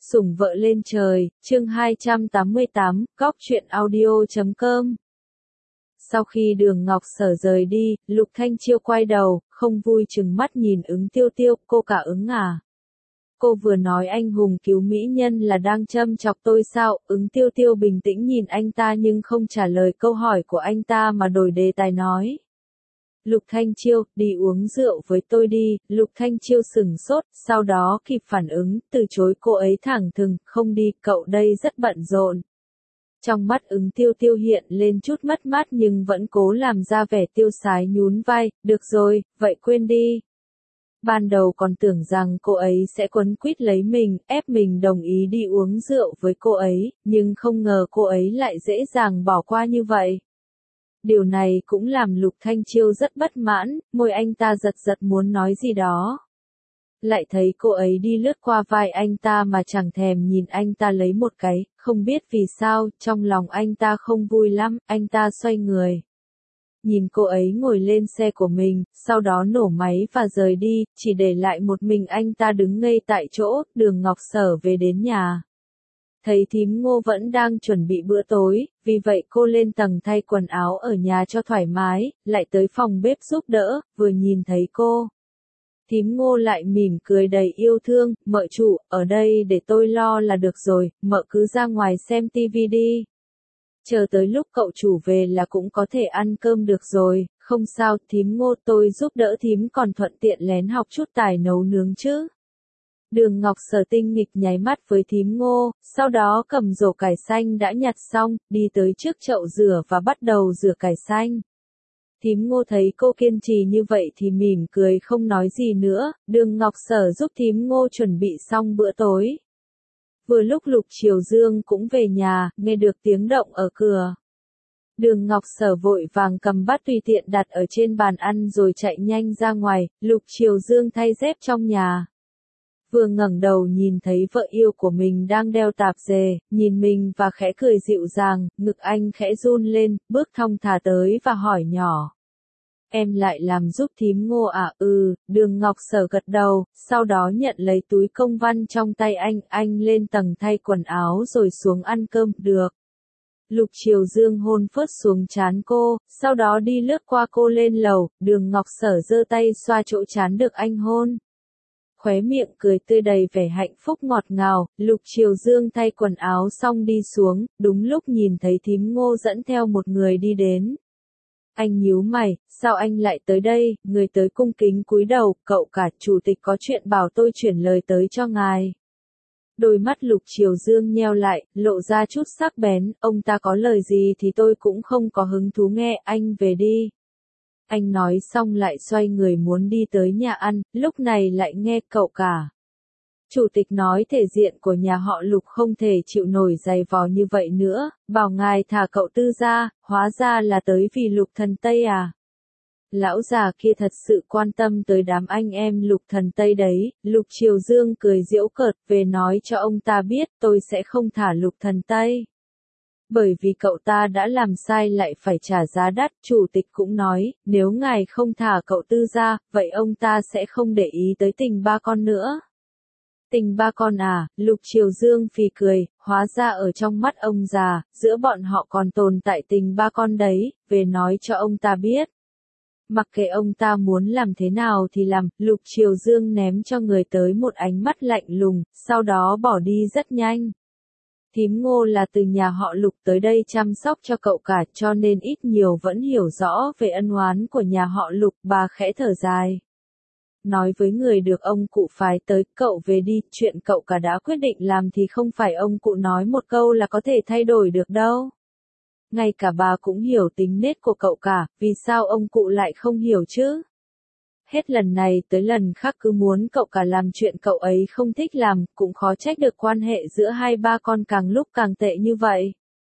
Sủng vợ lên trời, chương 288, góc truyện audio.com. Sau khi Đường Ngọc Sở rời đi, Lục Thanh Chiêu quay đầu, không vui trừng mắt nhìn Ứng Tiêu Tiêu, cô cả Ứng à. Cô vừa nói anh hùng cứu mỹ nhân là đang châm chọc tôi sao? Ứng Tiêu Tiêu bình tĩnh nhìn anh ta nhưng không trả lời câu hỏi của anh ta mà đổi đề tài nói. Lục Thanh Chiêu, đi uống rượu với tôi đi. Lục Thanh Chiêu sửng sốt, sau đó kịp phản ứng, từ chối cô ấy thẳng thừng, không đi, cậu đây rất bận rộn. Trong mắt Ứng Tiêu Tiêu hiện lên chút mất mát nhưng vẫn cố làm ra vẻ tiêu sái nhún vai, được rồi, vậy quên đi. Ban đầu còn tưởng rằng cô ấy sẽ quấn quýt lấy mình, ép mình đồng ý đi uống rượu với cô ấy, nhưng không ngờ cô ấy lại dễ dàng bỏ qua như vậy. Điều này cũng làm Lục Thanh Chiêu rất bất mãn, môi anh ta giật giật muốn nói gì đó. Lại thấy cô ấy đi lướt qua vai anh ta mà chẳng thèm nhìn anh ta lấy một cái, không biết vì sao, trong lòng anh ta không vui lắm, anh ta xoay người. Nhìn cô ấy ngồi lên xe của mình, sau đó nổ máy và rời đi, chỉ để lại một mình anh ta đứng ngây tại chỗ. Đường Ngọc Sở về đến nhà. Thấy thím Ngô vẫn đang chuẩn bị bữa tối, vì vậy cô lên tầng thay quần áo ở nhà cho thoải mái, lại tới phòng bếp giúp đỡ, vừa nhìn thấy cô. Thím Ngô lại mỉm cười đầy yêu thương, mợ chủ, ở đây để tôi lo là được rồi, mợ cứ ra ngoài xem tivi đi. Chờ tới lúc cậu chủ về là cũng có thể ăn cơm được rồi, không sao, thím Ngô tôi giúp đỡ thím còn thuận tiện lén học chút tài nấu nướng chứ. Đường Ngọc Sở tinh nghịch nháy mắt với thím Ngô, sau đó cầm rổ cải xanh đã nhặt xong, đi tới trước chậu rửa và bắt đầu rửa cải xanh. Thím Ngô thấy cô kiên trì như vậy thì mỉm cười không nói gì nữa. Đường Ngọc Sở giúp thím Ngô chuẩn bị xong bữa tối. Vừa lúc Lục Triều Dương cũng về nhà, nghe được tiếng động ở cửa. Đường Ngọc Sở vội vàng cầm bát tùy tiện đặt ở trên bàn ăn rồi chạy nhanh ra ngoài. Lục Triều Dương thay dép trong nhà. Vừa ngẩng đầu nhìn thấy vợ yêu của mình đang đeo tạp dề, nhìn mình và khẽ cười dịu dàng, ngực anh khẽ run lên, bước thong thả tới và hỏi nhỏ. Em lại làm giúp thím Ngô à? Đường Ngọc Sở gật đầu, sau đó nhận lấy túi công văn trong tay anh lên tầng thay quần áo rồi xuống ăn cơm, được. Lục Triều Dương hôn phớt xuống trán cô, sau đó đi lướt qua cô lên lầu. Đường Ngọc Sở giơ tay xoa chỗ trán được anh hôn. Khóe miệng cười tươi đầy vẻ hạnh phúc ngọt ngào. Lục Triều Dương thay quần áo xong đi xuống, đúng lúc nhìn thấy thím Ngô dẫn theo một người đi đến. Anh nhíu mày, sao anh lại tới đây? Người tới cung kính cúi đầu, cậu cả, chủ tịch có chuyện bảo tôi chuyển lời tới cho ngài. Đôi mắt Lục Triều Dương nheo lại, lộ ra chút sắc bén, ông ta có lời gì thì tôi cũng không có hứng thú nghe, anh về đi. Anh nói xong lại xoay người muốn đi tới nhà ăn, lúc này lại nghe cậu cả. Chủ tịch nói thể diện của nhà họ Lục không thể chịu nổi giày vò như vậy nữa, bảo ngài thả cậu Tư ra, hóa ra là tới vì Lục Thần Tây à. Lão già kia thật sự quan tâm tới đám anh em Lục Thần Tây đấy. Lục Triều Dương cười giễu cợt, về nói cho ông ta biết tôi sẽ không thả Lục Thần Tây. Bởi vì cậu ta đã làm sai lại phải trả giá đắt. Chủ tịch cũng nói, nếu ngài không thả cậu Tư ra, vậy ông ta sẽ không để ý tới tình ba con nữa. Tình ba con à? Lục Triều Dương phì cười, hóa ra ở trong mắt ông già, giữa bọn họ còn tồn tại tình ba con đấy, về nói cho ông ta biết. Mặc kệ ông ta muốn làm thế nào thì làm. Lục Triều Dương ném cho người tới một ánh mắt lạnh lùng, sau đó bỏ đi rất nhanh. Thím Ngô là từ nhà họ Lục tới đây chăm sóc cho cậu cả, cho nên ít nhiều vẫn hiểu rõ về ân oán của nhà họ Lục. Bà khẽ thở dài. Nói với người được ông cụ phái tới, cậu về đi, chuyện cậu cả đã quyết định làm thì không phải ông cụ nói một câu là có thể thay đổi được đâu. Ngay cả bà cũng hiểu tính nết của cậu cả, vì sao ông cụ lại không hiểu chứ? Hết lần này tới lần khác cứ muốn cậu cả làm chuyện cậu ấy không thích làm, cũng khó trách được quan hệ giữa hai ba con càng lúc càng tệ như vậy.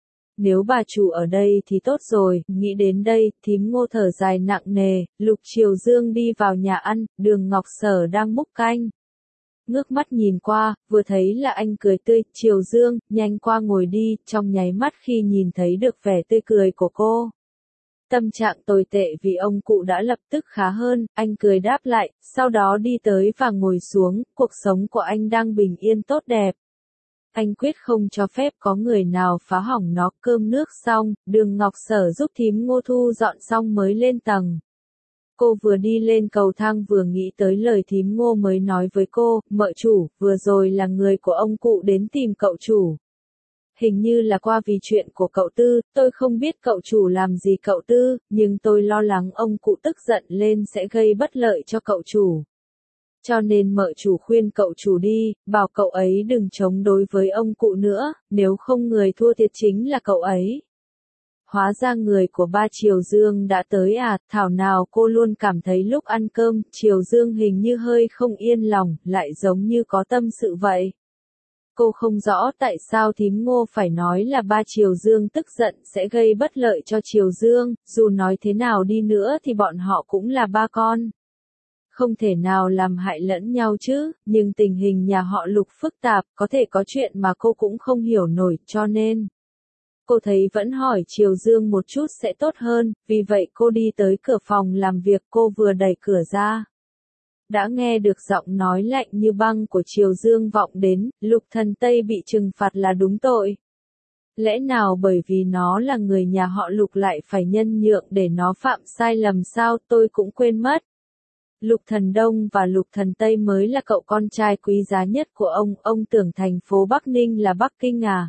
Nếu bà chủ ở đây thì tốt rồi, nghĩ đến đây, thím Ngô thở dài nặng nề. Lục Triều Dương đi vào nhà ăn, Đường Ngọc Sở đang múc canh. Ngước mắt nhìn qua, vừa thấy là anh cười tươi, Triều Dương, nhanh qua ngồi đi, trong nháy mắt khi nhìn thấy được vẻ tươi cười của cô. Tâm trạng tồi tệ vì ông cụ đã lập tức khá hơn, anh cười đáp lại, sau đó đi tới và ngồi xuống, cuộc sống của anh đang bình yên tốt đẹp. Anh quyết không cho phép có người nào phá hỏng nó. Cơm nước xong, Đường Ngọc Sở giúp thím Ngô thu dọn xong mới lên tầng. Cô vừa đi lên cầu thang vừa nghĩ tới lời thím Ngô mới nói với cô, mợ chủ, vừa rồi là người của ông cụ đến tìm cậu chủ. Hình như là qua vì chuyện của cậu Tư, tôi không biết cậu chủ làm gì cậu Tư, nhưng tôi lo lắng ông cụ tức giận lên sẽ gây bất lợi cho cậu chủ. Cho nên mợ chủ khuyên cậu chủ đi, bảo cậu ấy đừng chống đối với ông cụ nữa, nếu không người thua thiệt chính là cậu ấy. Hóa ra người của ba Triều Dương đã tới à, thảo nào cô luôn cảm thấy lúc ăn cơm, Triều Dương hình như hơi không yên lòng, lại giống như có tâm sự vậy. Cô không rõ tại sao thím Ngô phải nói là ba Triều Dương tức giận sẽ gây bất lợi cho Triều Dương, dù nói thế nào đi nữa thì bọn họ cũng là ba con. Không thể nào làm hại lẫn nhau chứ, nhưng tình hình nhà họ Lục phức tạp, có thể có chuyện mà cô cũng không hiểu nổi, cho nên cô thấy vẫn hỏi Triều Dương một chút sẽ tốt hơn, vì vậy cô đi tới cửa phòng làm việc. Cô vừa đẩy cửa ra, đã nghe được giọng nói lạnh như băng của Triều Dương vọng đến, Lục Thần Tây bị trừng phạt là đúng tội. Lẽ nào bởi vì nó là người nhà họ Lục lại phải nhân nhượng để nó phạm sai lầm sao, tôi cũng quên mất. Lục Thần Đông và Lục Thần Tây mới là cậu con trai quý giá nhất của ông tưởng thành phố Bắc Ninh là Bắc Kinh à?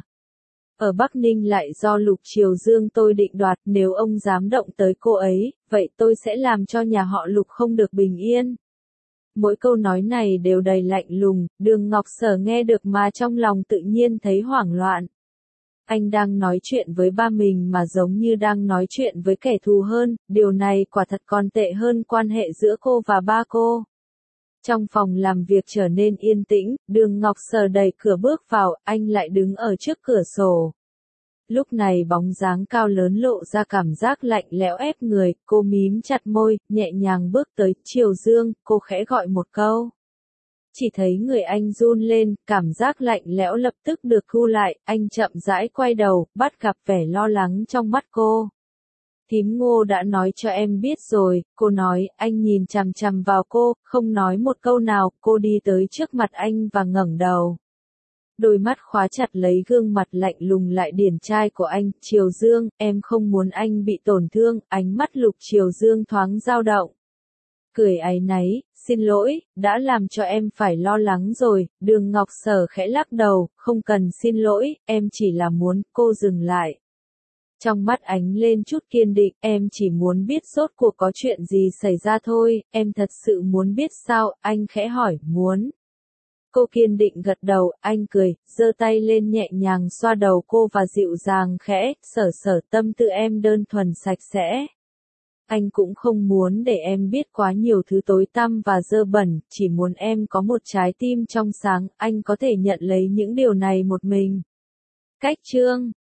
Ở Bắc Ninh lại do Lục Triều Dương tôi định đoạt, nếu ông dám động tới cô ấy, vậy tôi sẽ làm cho nhà họ Lục không được bình yên. Mỗi câu nói này đều đầy lạnh lùng, Đường Ngọc Sở nghe được mà trong lòng tự nhiên thấy hoảng loạn. Anh đang nói chuyện với ba mình mà giống như đang nói chuyện với kẻ thù hơn, điều này quả thật còn tệ hơn quan hệ giữa cô và ba cô. Trong phòng làm việc trở nên yên tĩnh, Đường Ngọc Sở đẩy cửa bước vào, anh lại đứng ở trước cửa sổ. Lúc này bóng dáng cao lớn lộ ra cảm giác lạnh lẽo ép người, cô mím chặt môi, nhẹ nhàng bước tới, Triều Dương, cô khẽ gọi một câu. Chỉ thấy người anh run lên, cảm giác lạnh lẽo lập tức được thu lại, anh chậm rãi quay đầu, bắt gặp vẻ lo lắng trong mắt cô. Thím Ngô đã nói cho em biết rồi, cô nói, anh nhìn chằm chằm vào cô, không nói một câu nào, cô đi tới trước mặt anh và ngẩng đầu. Đôi mắt khóa chặt lấy gương mặt lạnh lùng lại điển trai của anh, Triều Dương, em không muốn anh bị tổn thương, ánh mắt Lục Triều Dương thoáng dao động. Cười áy náy, xin lỗi, đã làm cho em phải lo lắng rồi, Đường Ngọc Sở khẽ lắc đầu, không cần xin lỗi, em chỉ là muốn, cô dừng lại. Trong mắt ánh lên chút kiên định, em chỉ muốn biết rốt cuộc có chuyện gì xảy ra thôi, em thật sự muốn biết sao, anh khẽ hỏi, muốn. Cô kiên định gật đầu, anh cười, giơ tay lên nhẹ nhàng xoa đầu cô và dịu dàng khẽ, Sở, tâm tư em đơn thuần sạch sẽ. Anh cũng không muốn để em biết quá nhiều thứ tối tăm và dơ bẩn, chỉ muốn em có một trái tim trong sáng, anh có thể nhận lấy những điều này một mình. Cách chương